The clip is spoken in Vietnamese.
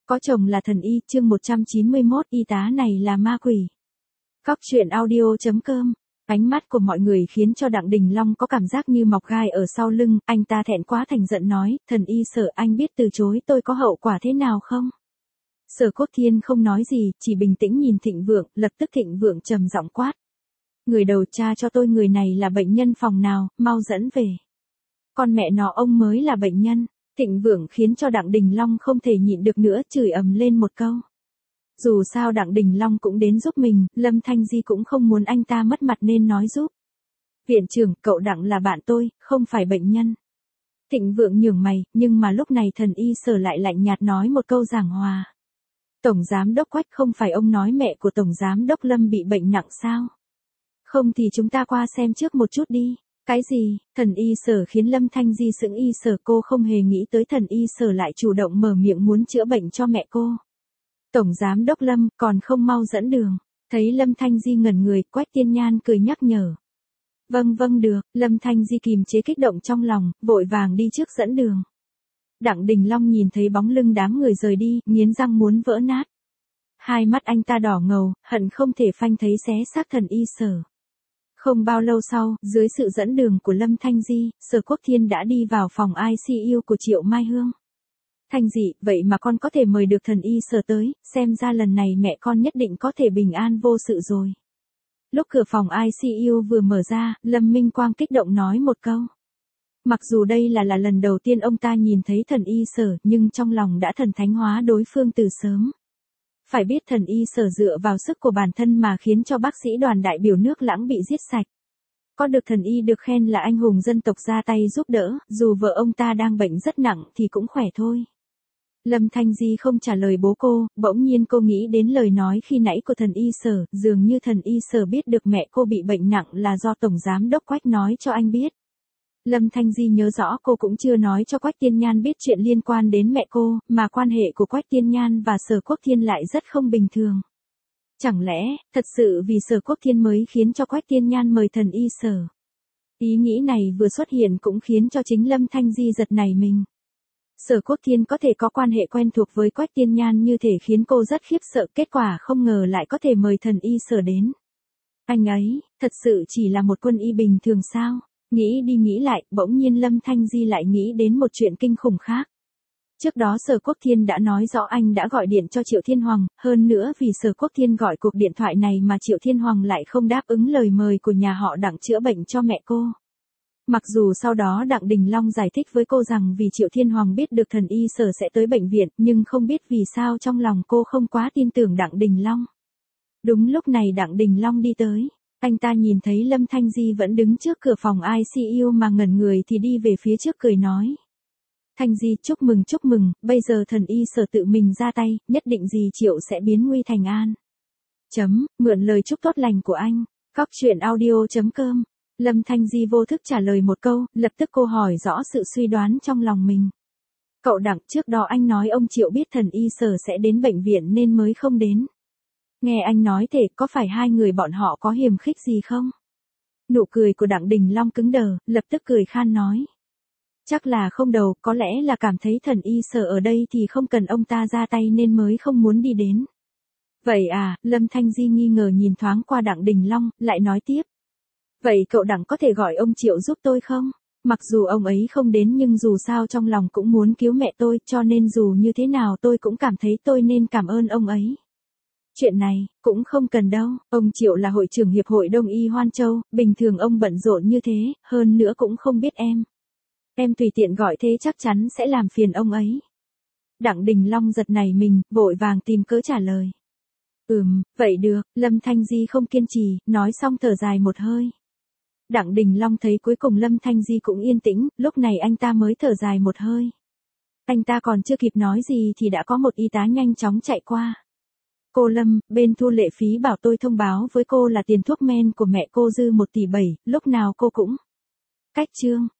Có chồng là thần y, chương 191, y tá này là ma quỷ. Cóc truyện audio.com. Ánh mắt của mọi người khiến cho Đặng Đình Long có cảm giác như mọc gai ở sau lưng, anh ta thẹn quá thành giận nói, thần y Sở, anh biết từ chối tôi có hậu quả thế nào không? Sở Cốt Thiên không nói gì, chỉ bình tĩnh nhìn Thịnh Vượng, lập tức Thịnh Vượng trầm giọng quát. Người đầu tra cho tôi người này là bệnh nhân phòng nào, mau dẫn về. Con mẹ nó ông mới là bệnh nhân. Thịnh Vượng khiến cho Đặng Đình Long không thể nhịn được nữa, chửi ầm lên một câu. Dù sao Đặng Đình Long cũng đến giúp mình, Lâm Thanh Di cũng không muốn anh ta mất mặt nên nói giúp. Viện trưởng, cậu Đặng là bạn tôi, không phải bệnh nhân. Thịnh Vượng nhướng mày, nhưng mà lúc này thần y Sở lại lạnh nhạt nói một câu giảng hòa. Tổng giám đốc Quách, không phải ông nói mẹ của tổng giám đốc Lâm bị bệnh nặng sao? Không thì chúng ta qua xem trước một chút đi. Cái gì? Thần y Sở khiến Lâm Thanh Di sững y Sở, cô không hề nghĩ tới thần y Sở lại chủ động mở miệng muốn chữa bệnh cho mẹ cô. Tổng giám đốc Lâm, còn không mau dẫn đường. Thấy Lâm Thanh Di ngẩn người, Quách Tiên Nhan cười nhắc nhở. Vâng được, Lâm Thanh Di kìm chế kích động trong lòng, vội vàng đi trước dẫn đường. Đặng Đình Long nhìn thấy bóng lưng đám người rời đi, nghiến răng muốn vỡ nát. Hai mắt anh ta đỏ ngầu, hận không thể phanh thấy xé xác thần y Sở. Không bao lâu sau, dưới sự dẫn đường của Lâm Thanh Di, Sở Quốc Thiên đã đi vào phòng ICU của Triệu Mai Hương. Thanh Dị, vậy mà con có thể mời được thần y Sở tới, xem ra lần này mẹ con nhất định có thể bình an vô sự rồi. Lúc cửa phòng ICU vừa mở ra, Lâm Minh Quang kích động nói một câu. Mặc dù đây là lần đầu tiên ông ta nhìn thấy thần y Sở, nhưng trong lòng đã thần thánh hóa đối phương từ sớm. Phải biết thần y Sở dựa vào sức của bản thân mà khiến cho bác sĩ đoàn đại biểu nước Lãng bị giết sạch. Có được thần y được khen là anh hùng dân tộc ra tay giúp đỡ, dù vợ ông ta đang bệnh rất nặng thì cũng khỏe thôi. Lâm Thanh Di không trả lời bố cô, bỗng nhiên cô nghĩ đến lời nói khi nãy của thần y Sở, dường như thần y Sở biết được mẹ cô bị bệnh nặng là do tổng giám đốc Quách nói cho anh biết. Lâm Thanh Di nhớ rõ cô cũng chưa nói cho Quách Tiên Nhan biết chuyện liên quan đến mẹ cô, mà quan hệ của Quách Tiên Nhan và Sở Quốc Thiên lại rất không bình thường. Chẳng lẽ, thật sự vì Sở Quốc Thiên mới khiến cho Quách Tiên Nhan mời thần y Sở? Ý nghĩ này vừa xuất hiện cũng khiến cho chính Lâm Thanh Di giật nảy mình. Sở Quốc Thiên có thể có quan hệ quen thuộc với Quách Tiên Nhan như thể khiến cô rất khiếp sợ, kết quả không ngờ lại có thể mời thần y Sở đến. Anh ấy, thật sự chỉ là một quân y bình thường sao? Nghĩ đi nghĩ lại, bỗng nhiên Lâm Thanh Di lại nghĩ đến một chuyện kinh khủng khác. Trước đó Sở Quốc Thiên đã nói rõ anh đã gọi điện cho Triệu Thiên Hoàng, hơn nữa vì Sở Quốc Thiên gọi cuộc điện thoại này mà Triệu Thiên Hoàng lại không đáp ứng lời mời của nhà họ Đặng chữa bệnh cho mẹ cô. Mặc dù sau đó Đặng Đình Long giải thích với cô rằng vì Triệu Thiên Hoàng biết được thần y Sở sẽ tới bệnh viện, nhưng không biết vì sao trong lòng cô không quá tin tưởng Đặng Đình Long. Đúng lúc này Đặng Đình Long đi tới. Anh ta nhìn thấy Lâm Thanh Di vẫn đứng trước cửa phòng ICU mà ngẩn người thì đi về phía trước cười nói. Thanh Di, chúc mừng, bây giờ thần y Sở tự mình ra tay, nhất định gì Triệu sẽ biến nguy thành an. Mượn lời chúc tốt lành của anh. Cóc truyện audio.com. Lâm Thanh Di vô thức trả lời một câu, lập tức cô hỏi rõ sự suy đoán trong lòng mình. Cậu Đặng, trước đó anh nói ông Triệu biết thần y Sở sẽ đến bệnh viện nên mới không đến. Nghe anh nói thế, có phải hai người bọn họ có hiềm khích gì không? Nụ cười của Đặng Đình Long cứng đờ, lập tức cười khan nói. Chắc là không đâu, có lẽ là cảm thấy thần y Sở ở đây thì không cần ông ta ra tay nên mới không muốn đi đến. Vậy à, Lâm Thanh Di nghi ngờ nhìn thoáng qua Đặng Đình Long, lại nói tiếp. Vậy cậu Đặng có thể gọi ông Triệu giúp tôi không? Mặc dù ông ấy không đến nhưng dù sao trong lòng cũng muốn cứu mẹ tôi, cho nên dù như thế nào tôi cũng cảm thấy tôi nên cảm ơn ông ấy. Chuyện này, cũng không cần đâu, ông Triệu là hội trưởng Hiệp hội Đông y Hoan Châu, bình thường ông bận rộn như thế, hơn nữa cũng không biết em. Em tùy tiện gọi thế chắc chắn sẽ làm phiền ông ấy. Đặng Đình Long giật nảy mình, vội vàng tìm cớ trả lời. Vậy được, Lâm Thanh Di không kiên trì, nói xong thở dài một hơi. Đặng Đình Long thấy cuối cùng Lâm Thanh Di cũng yên tĩnh, lúc này anh ta mới thở dài một hơi. Anh ta còn chưa kịp nói gì thì đã có một y tá nhanh chóng chạy qua. Cô Lâm, bên thu lệ phí bảo tôi thông báo với cô là tiền thuốc men của mẹ cô dư 1,7 tỷ, lúc nào cô cũng. Cách chương.